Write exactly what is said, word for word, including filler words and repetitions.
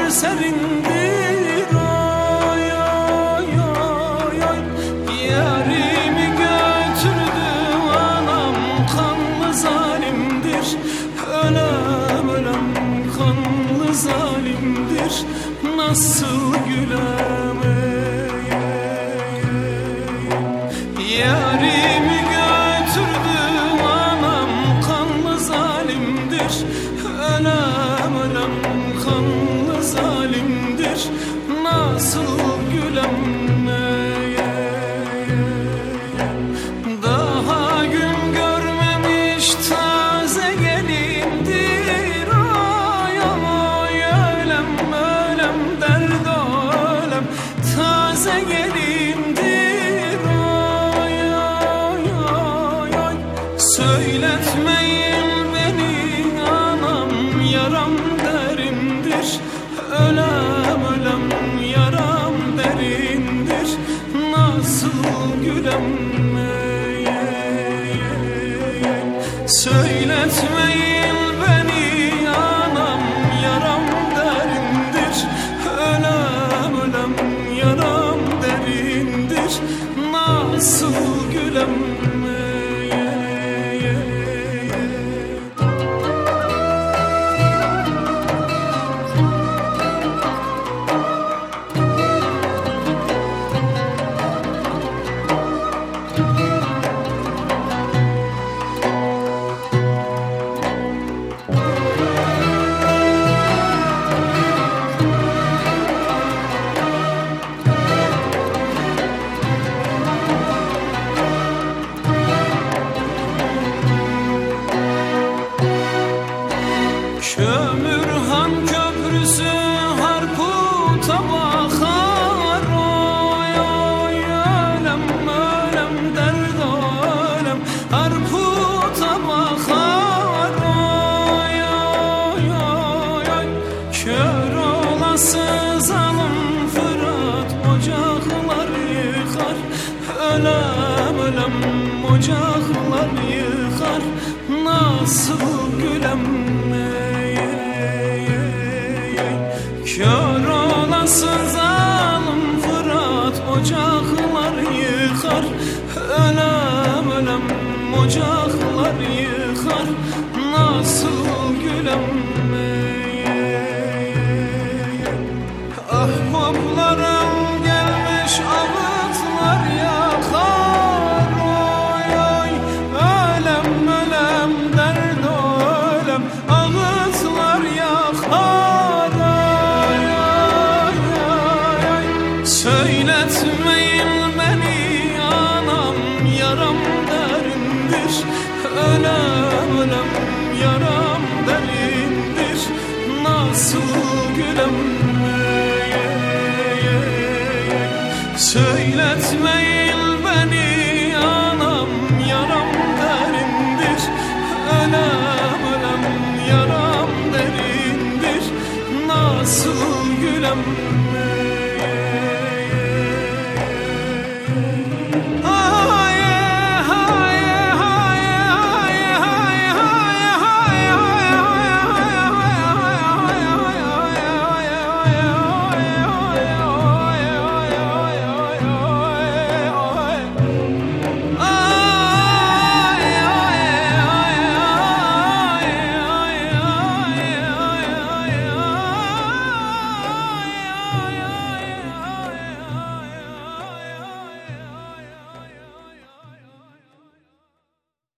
serindir. Ay ay ay ay, yarimi götürdü anam, kanlı zalimdir. Ölem ölem kanlı zalimdir. Nasıl gülem ey, yarimi götürdü anam, kanlı zalimdir. Ölem ölem kanlı zalimdir. Nasıl gülem ey, daha gün görmemiş taze gelindir. Ay ay ölem ölem derd ölem, taze gelindir. Ay ay ay ay, söyletmeyin beni anam, yaram derindir. Ölem ölem yaram derindir. Nasıl gülem ey, söyletmeyin beni anam, yaram derindir. Ölem ölem yaram derindir. Nasıl gülem ey. Kömürhan köprüsü Harput'a bakar. Ay ay ölem ölem derd ölem, Harput'a bakar. Ay ay ay ay, kör olası zalim Fırat ocaklar yıkar. Ölem ölem ocaklar yıkar. Nasıl gülem ey, kör olası zalim Fırat ocaklar yıkar. Ölem ölem ocaklar yıkar. Nasıl gülem ey, ahbaplarım gelmiş ağıtlar yakar. Oy oy ölem ölem derd ölem, ağıtlar yakar. Ay ay ay ay, söyletmeyin beni anam, yaram derindir. Ölem ölem yaram derindir. Nasıl gülem ey, söyletmeyin beni anam, yaram derindir. Ölem ölem yaram derindir. Nasıl gülem